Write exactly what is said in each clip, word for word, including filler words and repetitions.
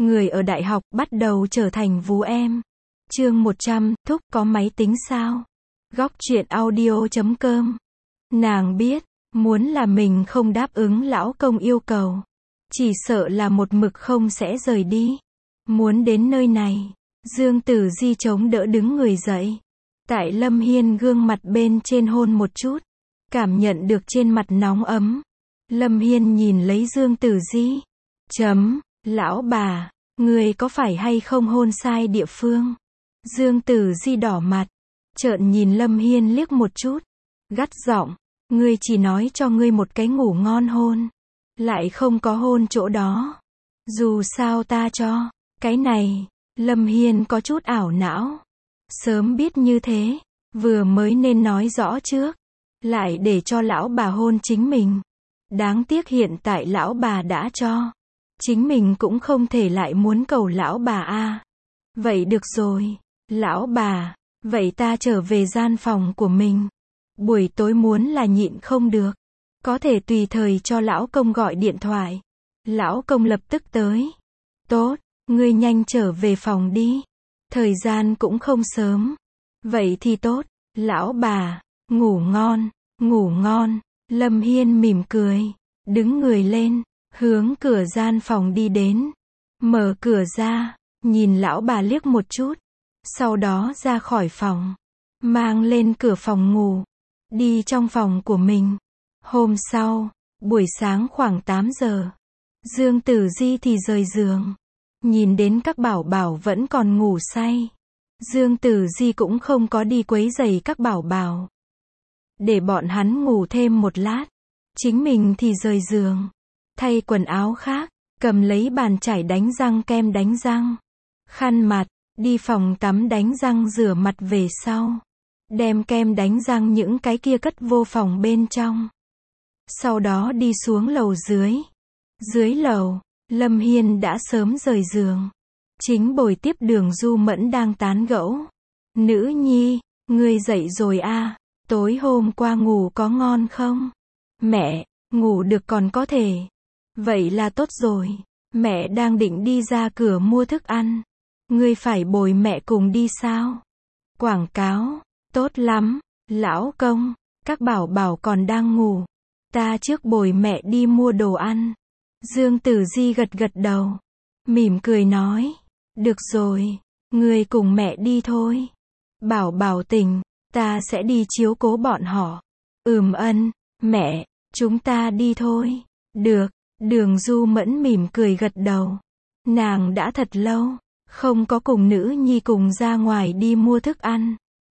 Người ở đại học bắt đầu trở thành vú em. Chương một trăm, Thúc có máy tính sao? Góc truyện audio chấm com. Nàng biết, muốn là mình không đáp ứng lão công yêu cầu. Chỉ sợ là một mực không sẽ rời đi. Muốn đến nơi này, Dương Tử Di chống đỡ đứng người dậy. Tại Lâm Hiên gương mặt bên trên hôn một chút. Cảm nhận được trên mặt nóng ấm. Lâm Hiên nhìn lấy Dương Tử Di. Chấm, lão bà, người có phải hay không hôn sai địa phương? Dương Tử Di đỏ mặt. Trợn nhìn Lâm Hiên liếc một chút. Gắt giọng, ngươi chỉ nói cho ngươi một cái ngủ ngon hôn. Lại không có hôn chỗ đó. Dù sao ta cho, cái này, Lâm Hiên có chút ảo não. Sớm biết như thế, vừa mới nên nói rõ trước. Lại để cho lão bà hôn chính mình. Đáng tiếc hiện tại lão bà đã cho. Chính mình cũng không thể lại muốn cầu lão bà a. Vậy được rồi, lão bà, vậy ta trở về gian phòng của mình. Buổi tối muốn là nhịn không được. Có thể tùy thời cho lão công gọi điện thoại. Lão công lập tức tới. Tốt, ngươi nhanh trở về phòng đi. Thời gian cũng không sớm. Vậy thì tốt, lão bà, ngủ ngon, ngủ ngon. Lâm Hiên mỉm cười, đứng người lên, hướng cửa gian phòng đi đến. Mở cửa ra, nhìn lão bà liếc một chút. Sau đó ra khỏi phòng. Mang lên cửa phòng ngủ. Đi trong phòng của mình. Hôm sau, buổi sáng khoảng tám giờ. Dương Tử Di thì rời giường. Nhìn đến các bảo bảo vẫn còn ngủ say. Dương Tử Di cũng không có đi quấy rầy các bảo bảo. Để bọn hắn ngủ thêm một lát. Chính mình thì rời giường. Thay quần áo khác. Cầm lấy bàn chải đánh răng kem đánh răng. Khăn mặt. Đi phòng tắm đánh răng rửa mặt về sau. Đem kem đánh răng những cái kia cất vô phòng bên trong. Sau đó đi xuống lầu dưới. Dưới lầu, Lâm Hiên đã sớm rời giường. Chính bồi tiếp Đường Du Mẫn đang tán gẫu. Nữ nhi, ngươi dậy rồi a? Tối hôm qua ngủ có ngon không? Mẹ, ngủ được còn có thể. Vậy là tốt rồi. Mẹ đang định đi ra cửa mua thức ăn. Ngươi phải bồi mẹ cùng đi sao? Quảng cáo, tốt lắm, lão công, các bảo bảo còn đang ngủ. Ta trước bồi mẹ đi mua đồ ăn. Dương Tử Di gật gật đầu. Mỉm cười nói. Được rồi, ngươi cùng mẹ đi thôi. Bảo bảo tỉnh, ta sẽ đi chiếu cố bọn họ. Ừm ân, mẹ, chúng ta đi thôi. Được, Đường Du Mẫn mỉm cười gật đầu. Nàng đã thật lâu không có cùng nữ nhi cùng ra ngoài đi mua thức ăn.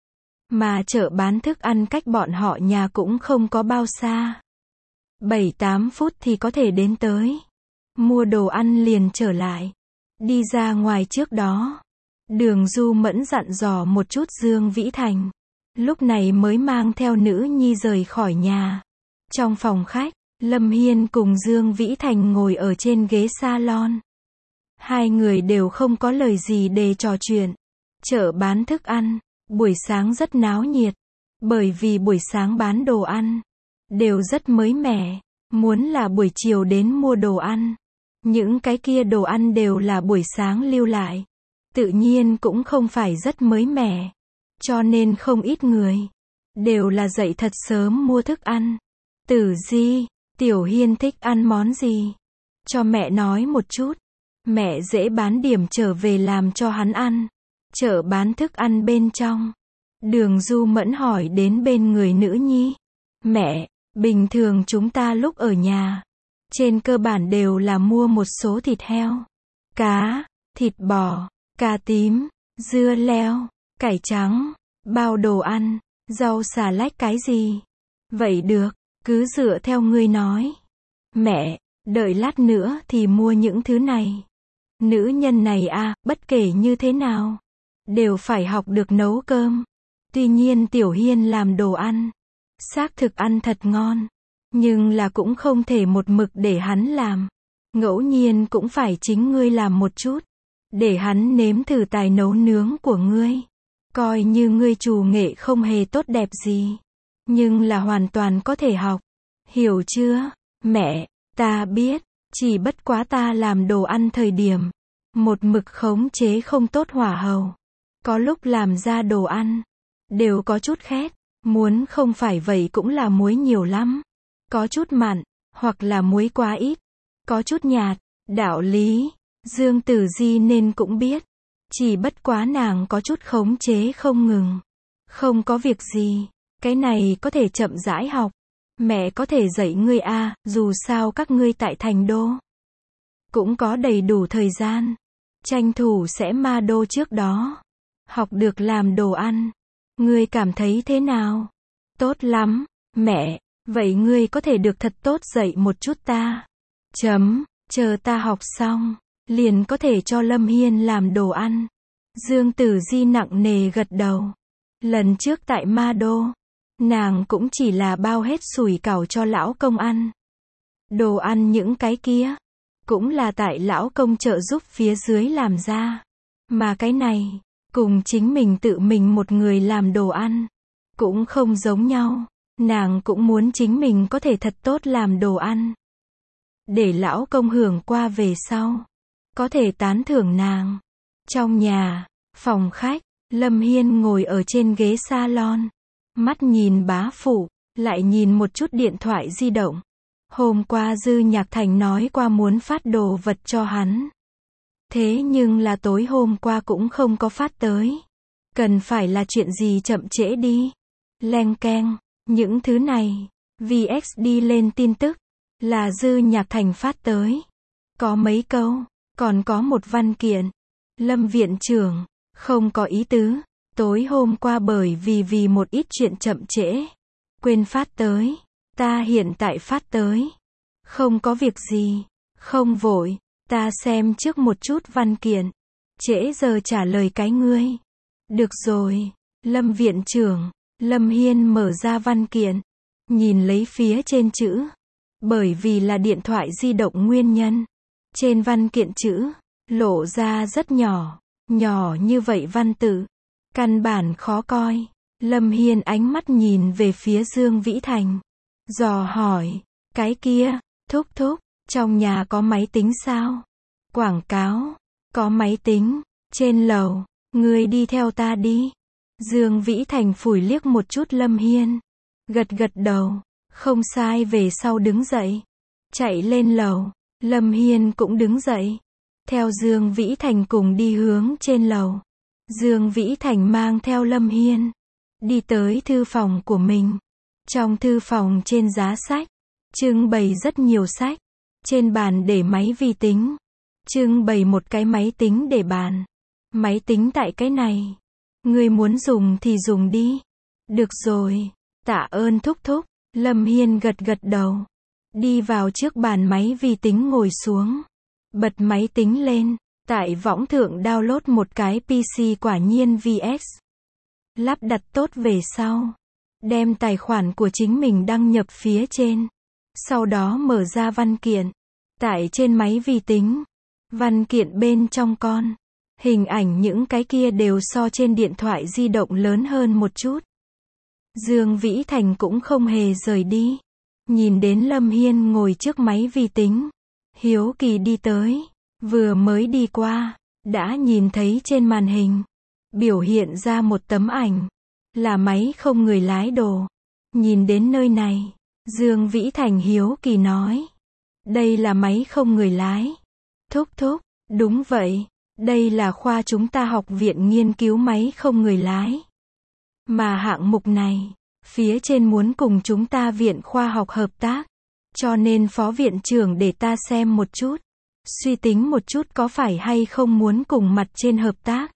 Mà chợ bán thức ăn cách bọn họ nhà cũng không có bao xa. bảy tám phút thì có thể đến tới. Mua đồ ăn liền trở lại. Đi ra ngoài trước đó. Đường Du Mẫn dặn dò một chút Dương Vĩ Thành. Lúc này mới mang theo nữ nhi rời khỏi nhà. Trong phòng khách, Lâm Hiên cùng Dương Vĩ Thành ngồi ở trên ghế salon. Hai người đều không có lời gì để trò chuyện. Chợ bán thức ăn, buổi sáng rất náo nhiệt. Bởi vì buổi sáng bán đồ ăn đều rất mới mẻ. Muốn là buổi chiều đến mua đồ ăn. Những cái kia đồ ăn đều là buổi sáng lưu lại. Tự nhiên cũng không phải rất mới mẻ. Cho nên không ít người đều là dậy thật sớm mua thức ăn. Tử Di, Tiểu Hiên thích ăn món gì? Cho mẹ nói một chút. Mẹ dễ bán điểm trở về làm cho hắn ăn. Chợ bán thức ăn bên trong. Đường Du Mẫn hỏi đến bên người nữ nhi. Mẹ, bình thường chúng ta lúc ở nhà. Trên cơ bản đều là mua một số thịt heo. Cá, thịt bò, cà tím, dưa leo, cải trắng, bao đồ ăn, rau xà lách cái gì. Vậy được, cứ dựa theo ngươi nói. Mẹ, đợi lát nữa thì mua những thứ này. Nữ nhân này a, à, bất kể như thế nào, đều phải học được nấu cơm. Tuy nhiên Tiểu Hiên làm đồ ăn, xác thực ăn thật ngon. Nhưng là cũng không thể một mực để hắn làm. Ngẫu nhiên cũng phải chính ngươi làm một chút. Để hắn nếm thử tài nấu nướng của ngươi. Coi như ngươi trù nghệ không hề tốt đẹp gì. Nhưng là hoàn toàn có thể học. Hiểu chưa? Mẹ, ta biết. Chỉ bất quá ta làm đồ ăn thời điểm. một mực khống chế không tốt hỏa hầu. Có lúc làm ra đồ ăn, đều có chút khét, muốn không phải vậy cũng là muối nhiều lắm. Có chút mặn, hoặc là muối quá ít, có chút nhạt, đạo lý, Dương Tử Di nên cũng biết. Chỉ bất quá nàng có chút khống chế không ngừng. Không có việc gì, cái này có thể chậm rãi học. Mẹ có thể dạy ngươi a, dù sao các ngươi tại thành đô cũng có đầy đủ thời gian. Tranh thủ sẽ ma đô trước đó học được làm đồ ăn. Ngươi cảm thấy thế nào? Tốt lắm, mẹ, vậy ngươi có thể được thật tốt dạy một chút ta. Chấm, chờ ta học xong, liền có thể cho Lâm Hiên làm đồ ăn. Dương Tử Di nặng nề gật đầu. Lần trước tại ma đô, nàng cũng chỉ là bao hết sủi cảo cho lão công ăn. Đồ ăn những cái kia, cũng là tại lão công trợ giúp phía dưới làm ra. Mà cái này, cùng chính mình tự mình một người làm đồ ăn, cũng không giống nhau. Nàng cũng muốn chính mình có thể thật tốt làm đồ ăn. Để lão công hưởng qua về sau, có thể tán thưởng nàng. Trong nhà, phòng khách, Lâm Hiên ngồi ở trên ghế salon. Mắt nhìn bá phụ, lại nhìn một chút điện thoại di động. Hôm qua Dư Nhạc Thành nói qua muốn phát đồ vật cho hắn. Thế nhưng là tối hôm qua cũng không có phát tới. Cần phải là chuyện gì chậm trễ đi. Leng keng, những thứ này, vê ích đi lên tin tức, là Dư Nhạc Thành phát tới. Có mấy câu, còn có một văn kiện. Lâm viện trưởng, không có ý tứ. Tối hôm qua bởi vì vì một ít chuyện chậm trễ, quên phát tới. Ta hiện tại phát tới. Không có việc gì, không vội, ta xem trước một chút văn kiện. Trễ giờ trả lời cái ngươi. Được rồi, Lâm viện trưởng. Lâm Hiên mở ra văn kiện, nhìn lấy phía trên chữ. Bởi vì là điện thoại di động nguyên nhân, trên văn kiện chữ lộ ra rất nhỏ, nhỏ như vậy văn tự, căn bản khó coi. Lâm Hiên ánh mắt nhìn về phía Dương Vĩ Thành, dò hỏi, cái kia, thúc thúc, trong nhà có máy tính sao? Quảng cáo, có máy tính, trên lầu, ngươi đi theo ta đi. Dương Vĩ Thành phủi liếc một chút Lâm Hiên, gật gật đầu, không sai về sau đứng dậy, chạy lên lầu. Lâm Hiên cũng đứng dậy, theo Dương Vĩ Thành cùng đi hướng trên lầu. Dương Vĩ Thành mang theo Lâm Hiên, đi tới thư phòng của mình. Trong thư phòng trên giá sách, trưng bày rất nhiều sách. Trên bàn để máy vi tính, trưng bày một cái máy tính để bàn. Máy tính tại cái này, ngươi muốn dùng thì dùng đi. Được rồi, tạ ơn thúc thúc. Lâm Hiên gật gật đầu, đi vào trước bàn máy vi tính ngồi xuống, bật máy tính lên, tại võng thượng download một cái pê xê quả nhiên vê ét. Lắp đặt tốt về sau, đem tài khoản của chính mình đăng nhập phía trên. Sau đó mở ra văn kiện, tại trên máy vi tính. Văn kiện bên trong con, hình ảnh những cái kia đều so trên điện thoại di động lớn hơn một chút. Dương Vĩ Thành cũng không hề rời đi. Nhìn đến Lâm Hiên ngồi trước máy vi tính, hiếu kỳ đi tới. Vừa mới đi qua, đã nhìn thấy trên màn hình biểu hiện ra một tấm ảnh, là máy không người lái đồ. Nhìn đến nơi này, Dương Vĩ Thành hiếu kỳ nói, đây là máy không người lái. Thúc thúc, đúng vậy, đây là khoa chúng ta học viện nghiên cứu máy không người lái. Mà hạng mục này, phía trên muốn cùng chúng ta viện khoa học hợp tác, cho nên phó viện trưởng để ta xem một chút, suy tính một chút có phải hay không muốn cùng mặt trên hợp tác.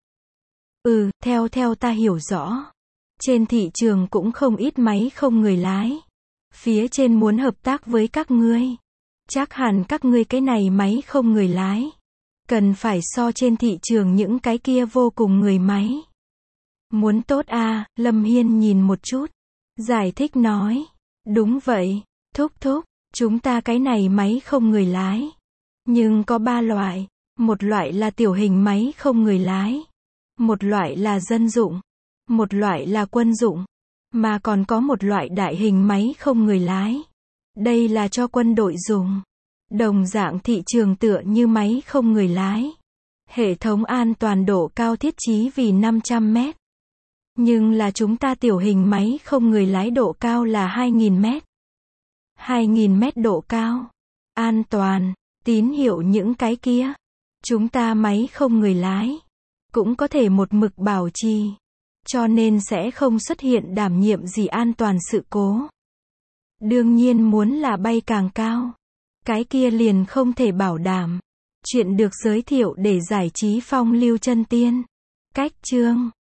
Ừ, theo theo ta hiểu rõ, trên thị trường cũng không ít máy không người lái. Phía trên muốn hợp tác với các ngươi, chắc hẳn các ngươi cái này máy không người lái, cần phải so trên thị trường những cái kia vô cùng người máy. Muốn tốt à, Lâm Hiên nhìn một chút, giải thích nói, đúng vậy, thúc thúc, chúng ta cái này máy không người lái. Nhưng có ba loại, một loại là tiểu hình máy không người lái, một loại là dân dụng, một loại là quân dụng, mà còn có một loại đại hình máy không người lái. Đây là cho quân đội dùng. Đồng dạng thị trường tựa như máy không người lái. Hệ thống an toàn độ cao thiết trí vì năm trăm mét. Nhưng là chúng ta tiểu hình máy không người lái độ cao là hai nghìn mét. hai nghìn mét độ cao. An toàn, tín hiệu những cái kia. Chúng ta máy không người lái. Cũng có thể một mực bảo trì. Cho nên sẽ không xuất hiện đảm nhiệm gì an toàn sự cố. Đương nhiên muốn là bay càng cao. Cái kia liền không thể bảo đảm. Chuyện được giới thiệu để giải trí phong lưu chân tiên. Cách chương